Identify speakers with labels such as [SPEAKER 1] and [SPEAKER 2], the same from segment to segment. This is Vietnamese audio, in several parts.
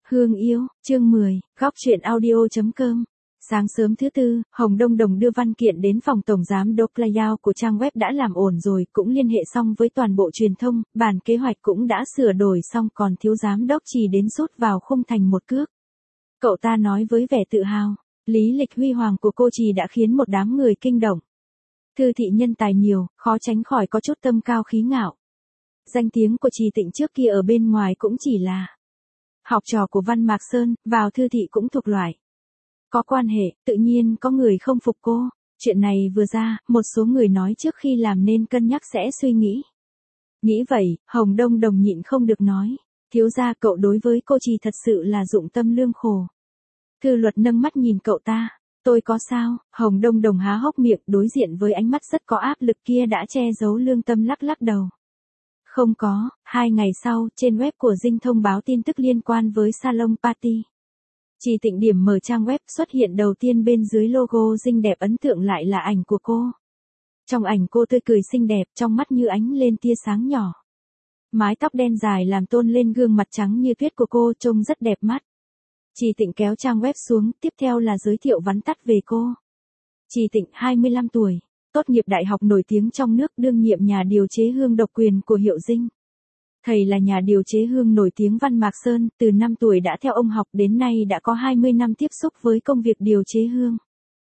[SPEAKER 1] Hương yêu, chương 10, góc chuyện audio.com. Sáng sớm thứ Tư, Hồng Đông Đồng đưa văn kiện đến phòng tổng giám đốc layout của trang web đã làm ổn rồi, cũng liên hệ xong với toàn bộ truyền thông, bản kế hoạch cũng đã sửa đổi xong, còn thiếu giám đốc chỉ đến rút vào khung thành một cước. Cậu ta nói với vẻ tự hào, lý lịch huy hoàng của cô Trì đã khiến một đám người kinh động. Thư thị nhân tài nhiều, khó tránh khỏi có chút tâm cao khí ngạo. Danh tiếng của Trì Tịnh trước kia ở bên ngoài cũng chỉ là học trò của Văn Mạc Sơn, vào thư thị cũng thuộc loại có quan hệ, tự nhiên có người không phục cô. Chuyện này vừa ra, một số người nói trước khi làm nên cân nhắc sẽ suy nghĩ. Nghĩ vậy, Hồng Đông Đồng nhịn không được nói, thiếu gia cậu đối với cô Trì thật sự là dụng tâm lương khổ. Thư luật nâng mắt nhìn cậu ta, tôi có sao? Hồng Đông Đồng há hốc miệng, đối diện với ánh mắt rất có áp lực kia đã che giấu lương tâm, lắc lắc đầu. Không có. 2 ngày sau, trên web của Dinh thông báo tin tức liên quan với salon party. Trì Tịnh điểm mở trang web, xuất hiện đầu tiên bên dưới logo Dinh đẹp, ấn tượng lại là ảnh của cô. Trong ảnh cô tươi cười xinh đẹp, trong mắt như ánh lên tia sáng nhỏ. Mái tóc đen dài làm tôn lên gương mặt trắng như tuyết của cô, trông rất đẹp mắt. Trì Tịnh kéo trang web xuống, tiếp theo là giới thiệu vắn tắt về cô. Trì Tịnh, 25 tuổi. Tốt nghiệp đại học nổi tiếng trong nước, đương nhiệm nhà điều chế hương độc quyền của hiệu Dinh. Thầy là nhà điều chế hương nổi tiếng Văn Mạc Sơn, từ 5 tuổi đã theo ông học, đến nay đã có 20 năm tiếp xúc với công việc điều chế hương.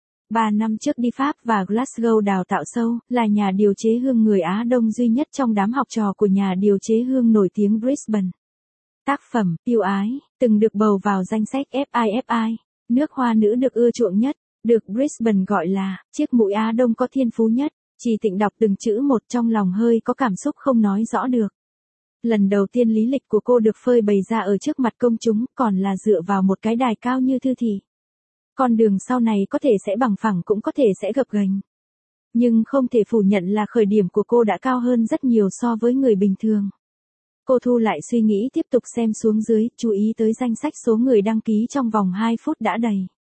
[SPEAKER 1] 3 năm trước đi Pháp và Glasgow đào tạo sâu, là nhà điều chế hương người Á Đông duy nhất trong đám học trò của nhà điều chế hương nổi tiếng Brisbane. Tác phẩm, Yêu ái, từng được bầu vào danh sách FIFA, nước hoa nữ được ưa chuộng nhất. Được Brisbane gọi là chiếc mũi Á Đông có thiên phú nhất. Trì Tịnh đọc từng chữ một, trong lòng hơi có cảm xúc không nói rõ được. Lần đầu tiên lý lịch của cô được phơi bày ra ở trước mặt công chúng, còn là dựa vào một cái đài cao như thư thị. Con đường sau này có thể sẽ bằng phẳng, cũng có thể sẽ gập ghềnh. Nhưng không thể phủ nhận là khởi điểm của cô đã cao hơn rất nhiều so với người bình thường. Cô thu lại suy nghĩ, tiếp tục xem xuống dưới, chú ý tới danh sách số người đăng ký trong vòng 2 phút đã đầy.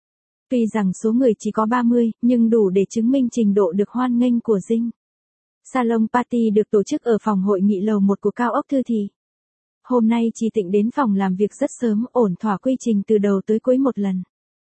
[SPEAKER 1] Tuy rằng số người chỉ có 30, nhưng đủ để chứng minh trình độ được hoan nghênh của Dinh. Salon party được tổ chức ở phòng hội nghị lầu 1 của cao ốc thư thị. Hôm nay Trì Tịnh đến phòng làm việc rất sớm, ổn thỏa quy trình từ đầu tới cuối một lần.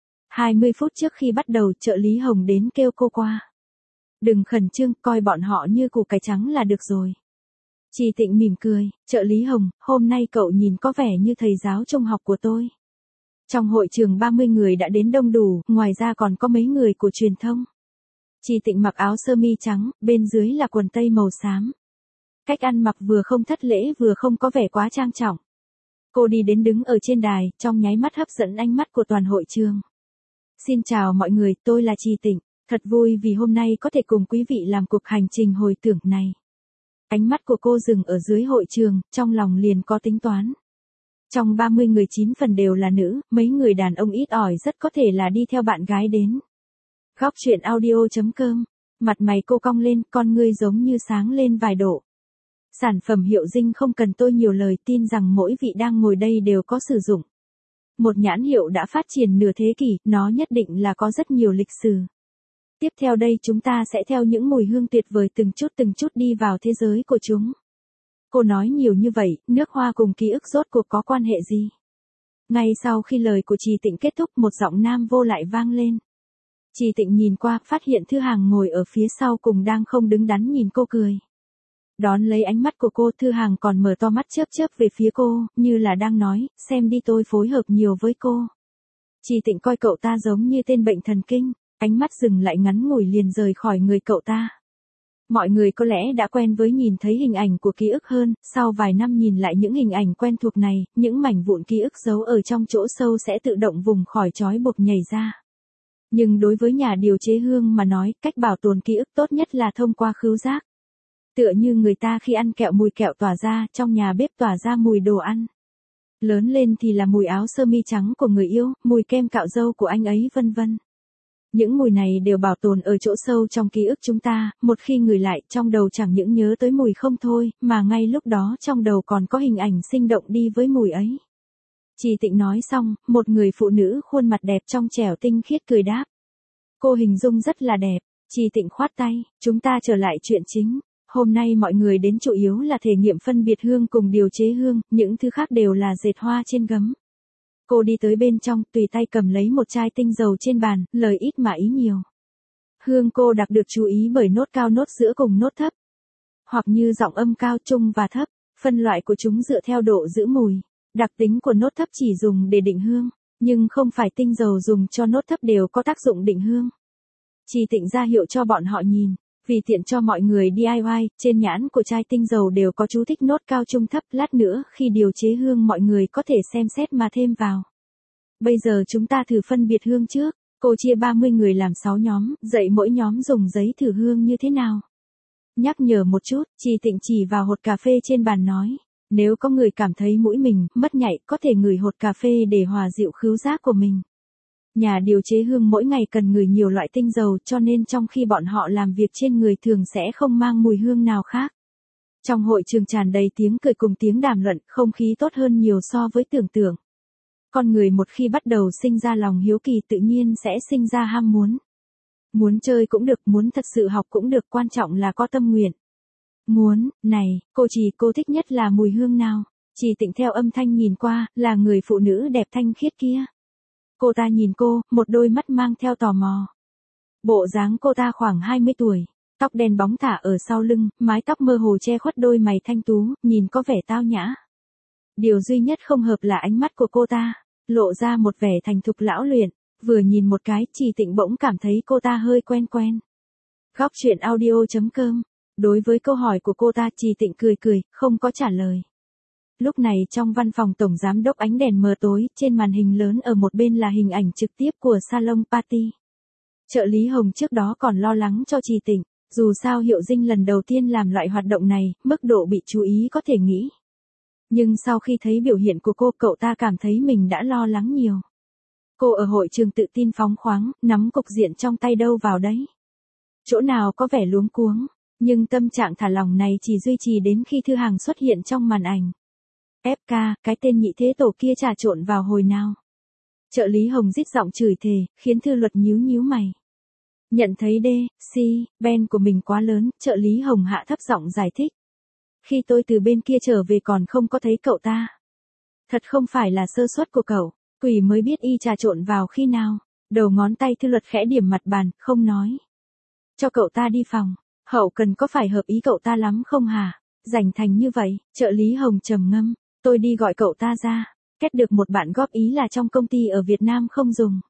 [SPEAKER 1] 20 phút trước khi bắt đầu, trợ lý Hồng đến kêu cô qua. Đừng khẩn trương, coi bọn họ như củ cải trắng là được rồi. Trì Tịnh mỉm cười, trợ lý Hồng, hôm nay cậu nhìn có vẻ như thầy giáo trung học của tôi. Trong hội trường 30 người đã đến đông đủ, ngoài ra còn có mấy người của truyền thông. Trì Tịnh mặc áo sơ mi trắng, bên dưới là quần tây màu xám. Cách ăn mặc vừa không thất lễ vừa không có vẻ quá trang trọng. Cô đi đến đứng ở trên đài, trong nháy mắt hấp dẫn ánh mắt của toàn hội trường. Xin chào mọi người, tôi là Trì Tịnh, thật vui vì hôm nay có thể cùng quý vị làm cuộc hành trình hồi tưởng này. Ánh mắt của cô dừng ở dưới hội trường, trong lòng liền có tính toán. Trong 30 người 9 phần đều là nữ, mấy người đàn ông ít ỏi rất có thể là đi theo bạn gái đến. Góc chuyện audio.com. Mặt mày cô cong lên, con ngươi giống như sáng lên vài độ. Sản phẩm hiệu Dinh không cần tôi nhiều lời, tin rằng mỗi vị đang ngồi đây đều có sử dụng. Một nhãn hiệu đã phát triển nửa thế kỷ, nó nhất định là có rất nhiều lịch sử. Tiếp theo đây chúng ta sẽ theo những mùi hương tuyệt vời từng chút đi vào thế giới của chúng. Cô nói nhiều như vậy, nước hoa cùng ký ức rốt cuộc có quan hệ gì? Ngay sau khi lời của Trì Tịnh kết thúc, một giọng nam vô lại vang lên. Trì Tịnh nhìn qua, phát hiện Thư Hàng ngồi ở phía sau cùng đang không đứng đắn nhìn cô cười. Đón lấy ánh mắt của cô, Thư Hàng còn mở to mắt chớp về phía cô, như là đang nói, xem đi, tôi phối hợp nhiều với cô. Trì Tịnh coi cậu ta giống như tên bệnh thần kinh, ánh mắt dừng lại ngắn ngủi liền rời khỏi người cậu ta. Mọi người có lẽ đã quen với nhìn thấy hình ảnh của ký ức hơn, sau vài năm nhìn lại những hình ảnh quen thuộc này, những mảnh vụn ký ức giấu ở trong chỗ sâu sẽ tự động vùng khỏi trói buộc nhảy ra. Nhưng đối với nhà điều chế hương mà nói, cách bảo tồn ký ức tốt nhất là thông qua khứu giác. Tựa như người ta khi ăn kẹo, mùi kẹo tỏa ra, trong nhà bếp tỏa ra mùi đồ ăn. Lớn lên thì là mùi áo sơ mi trắng của người yêu, mùi kem cạo râu của anh ấy, vân vân. Những mùi này đều bảo tồn ở chỗ sâu trong ký ức chúng ta, một khi ngửi lại, trong đầu chẳng những nhớ tới mùi không thôi, mà ngay lúc đó trong đầu còn có hình ảnh sinh động đi với mùi ấy. Trì Tịnh nói xong, một người phụ nữ khuôn mặt đẹp trong trẻo tinh khiết cười đáp. Cô hình dung rất là đẹp. Trì Tịnh khoát tay, chúng ta trở lại chuyện chính. Hôm nay mọi người đến chủ yếu là thể nghiệm phân biệt hương cùng điều chế hương, những thứ khác đều là dệt hoa trên gấm. Cô đi tới bên trong, tùy tay cầm lấy một chai tinh dầu trên bàn, lời ít mà ý nhiều. Hương cô đặc được chú ý bởi nốt cao nốt giữa cùng nốt thấp. Hoặc như giọng âm cao trung và thấp, phân loại của chúng dựa theo độ giữ mùi. Đặc tính của nốt thấp chỉ dùng để định hương, nhưng không phải tinh dầu dùng cho nốt thấp đều có tác dụng định hương. Chị Tịnh ra hiệu cho bọn họ nhìn, vì tiện cho mọi người DIY, trên nhãn của chai tinh dầu đều có chú thích nốt cao trung thấp, lát nữa khi điều chế hương mọi người có thể xem xét mà thêm vào. Bây giờ chúng ta thử phân biệt hương trước, cô chia 30 người làm 6 nhóm, dạy mỗi nhóm dùng giấy thử hương như thế nào. Nhắc nhở một chút, chị Tịnh chỉ vào hột cà phê trên bàn nói, nếu có người cảm thấy mũi mình mất nhạy có thể ngửi hột cà phê để hòa dịu khứu giác của mình. Nhà điều chế hương mỗi ngày cần ngửi nhiều loại tinh dầu cho nên trong khi bọn họ làm việc trên người thường sẽ không mang mùi hương nào khác. Trong hội trường tràn đầy tiếng cười cùng tiếng đàm luận, không khí tốt hơn nhiều so với tưởng tượng. Con người một khi bắt đầu sinh ra lòng hiếu kỳ tự nhiên sẽ sinh ra ham muốn. Muốn chơi cũng được, muốn thật sự học cũng được, quan trọng là có tâm nguyện. Này, cô thích nhất là mùi hương nào? Chị Tịnh theo âm thanh nhìn qua, là người phụ nữ đẹp thanh khiết kia. Cô ta nhìn cô, một đôi mắt mang theo tò mò. Bộ dáng cô ta khoảng 20 tuổi, tóc đen bóng thả ở sau lưng, mái tóc mơ hồ che khuất đôi mày thanh tú, nhìn có vẻ tao nhã. Điều duy nhất không hợp là ánh mắt của cô ta, lộ ra một vẻ thành thục lão luyện, vừa nhìn một cái, chị Tịnh bỗng cảm thấy cô ta hơi quen quen. Góc truyện audio.com. Đối với câu hỏi của cô ta, chị Tịnh cười, không có trả lời. Lúc này trong văn phòng tổng giám đốc ánh đèn mờ tối, trên màn hình lớn ở một bên là hình ảnh trực tiếp của salon party. Trợ lý Hồng trước đó còn lo lắng cho chị Tịnh, dù sao Hiệu Dinh lần đầu tiên làm loại hoạt động này, mức độ bị chú ý có thể nghĩ. Nhưng sau khi thấy biểu hiện của cô, cậu ta cảm thấy mình đã lo lắng nhiều. Cô ở hội trường tự tin phóng khoáng, nắm cục diện trong tay đâu vào đấy. Chỗ nào có vẻ luống cuống, nhưng tâm trạng thả lỏng này chỉ duy trì đến khi Thư Hằng xuất hiện trong màn ảnh. FK, cái tên nhị thế tổ kia trà trộn vào hồi nào? Trợ lý Hồng rít giọng chửi thề, khiến Thư Luật nhíu mày. Nhận thấy Ben của mình quá lớn, trợ lý Hồng hạ thấp giọng giải thích. Khi tôi từ bên kia trở về còn không có thấy cậu ta. Thật không phải là sơ suất của cậu, quỷ mới biết y trà trộn vào khi nào. Đầu ngón tay Thư Luật khẽ điểm mặt bàn, không nói. Cho cậu ta đi phòng, hậu cần có phải hợp ý cậu ta lắm không hả? Rảnh thành như vậy, trợ lý Hồng trầm ngâm. Tôi đi gọi cậu ta ra, kết được một bạn góp ý là trong công ty ở Việt Nam không dùng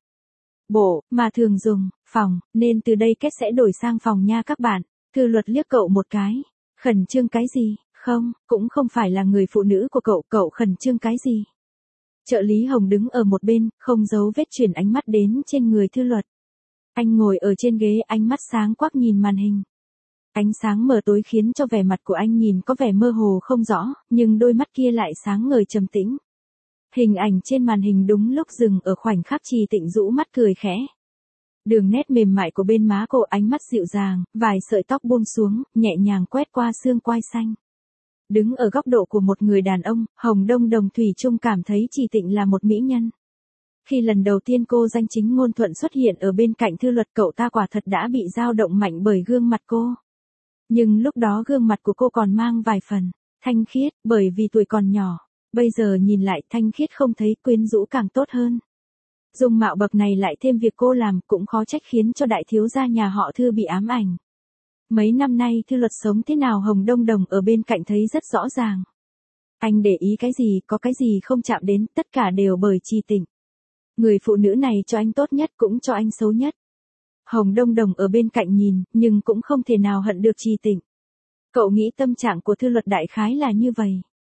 [SPEAKER 1] bộ, mà thường dùng phòng, nên từ đây kết sẽ đổi sang phòng nha các bạn. Thư Luật liếc cậu một cái, khẩn trương cái gì, không, cũng không phải là người phụ nữ của cậu khẩn trương cái gì. Trợ lý Hồng đứng ở một bên, không giấu vết chuyển ánh mắt đến trên người Thư Luật. Anh ngồi ở trên ghế, ánh mắt sáng quắc nhìn màn hình. Ánh sáng mờ tối khiến cho vẻ mặt của anh nhìn có vẻ mơ hồ không rõ, nhưng đôi mắt kia lại sáng ngời trầm tĩnh. Hình ảnh trên màn hình đúng lúc dừng ở khoảnh khắc chị Tịnh rũ mắt cười khẽ. Đường nét mềm mại của bên má cô, ánh mắt dịu dàng, vài sợi tóc buông xuống, nhẹ nhàng quét qua xương quai xanh. Đứng ở góc độ của một người đàn ông, Hồng Đông Đồng thủy chung cảm thấy chị Tịnh là một mỹ nhân. Khi lần đầu tiên cô danh chính ngôn thuận xuất hiện ở bên cạnh Thư Luật, cậu ta quả thật đã bị dao động mạnh bởi gương mặt cô. Nhưng lúc đó gương mặt của cô còn mang vài phần thanh khiết, bởi vì tuổi còn nhỏ. Bây giờ nhìn lại thanh khiết không thấy, quyến rũ càng tốt hơn. Dung mạo bậc này lại thêm việc cô làm, cũng khó trách khiến cho đại thiếu gia nhà họ Thư bị ám ảnh. Mấy năm nay Thư Luật sống thế nào Hồng Đông Đồng ở bên cạnh thấy rất rõ ràng. Anh để ý cái gì, có cái gì không chạm đến, tất cả đều bởi chị Tịnh. Người phụ nữ này cho anh tốt nhất cũng cho anh xấu nhất. Hồng Đông Đồng ở bên cạnh nhìn, nhưng cũng không thể nào hận được chị Tịnh. Cậu nghĩ tâm trạng của Thư Luật đại khái là như vậy.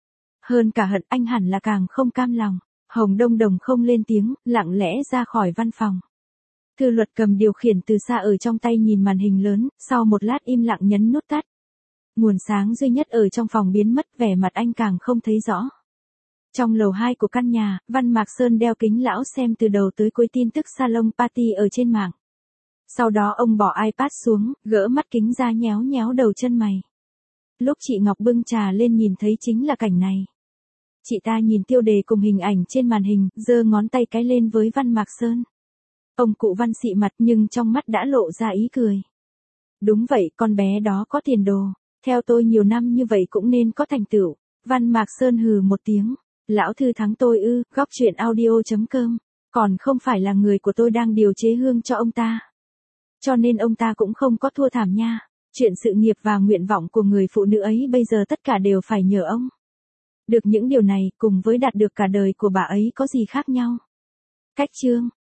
[SPEAKER 1] Hơn cả hận, anh hẳn là càng không cam lòng. Hồng Đông Đồng không lên tiếng, lặng lẽ ra khỏi văn phòng. Thư Luật cầm điều khiển từ xa ở trong tay nhìn màn hình lớn, sau một lát im lặng nhấn nút tắt. Nguồn sáng duy nhất ở trong phòng biến mất, vẻ mặt anh càng không thấy rõ. Trong lầu 2 của căn nhà, Văn Mạc Sơn đeo kính lão xem từ đầu tới cuối tin tức salon party ở trên mạng. Sau đó ông bỏ iPad xuống, gỡ mắt kính ra nhéo đầu chân mày. Lúc chị Ngọc bưng trà lên nhìn thấy chính là cảnh này. Chị ta nhìn tiêu đề cùng hình ảnh trên màn hình, giơ ngón tay cái lên với Văn Mạc Sơn. Ông cụ Văn xị mặt nhưng trong mắt đã lộ ra ý cười. Đúng vậy, con bé đó có tiền đồ. Theo tôi nhiều năm như vậy cũng nên có thành tựu. Văn Mạc Sơn hừ một tiếng. Lão thư thắng tôi ư? Góc chuyện audio.com. Còn không phải là người của tôi đang điều chế hương cho ông ta. Cho nên ông ta cũng không có thua thảm nha. Chuyện sự nghiệp và nguyện vọng của người phụ nữ ấy bây giờ tất cả đều phải nhờ ông. Được những điều này cùng với đạt được cả đời của bà ấy có gì khác nhau. Cách chương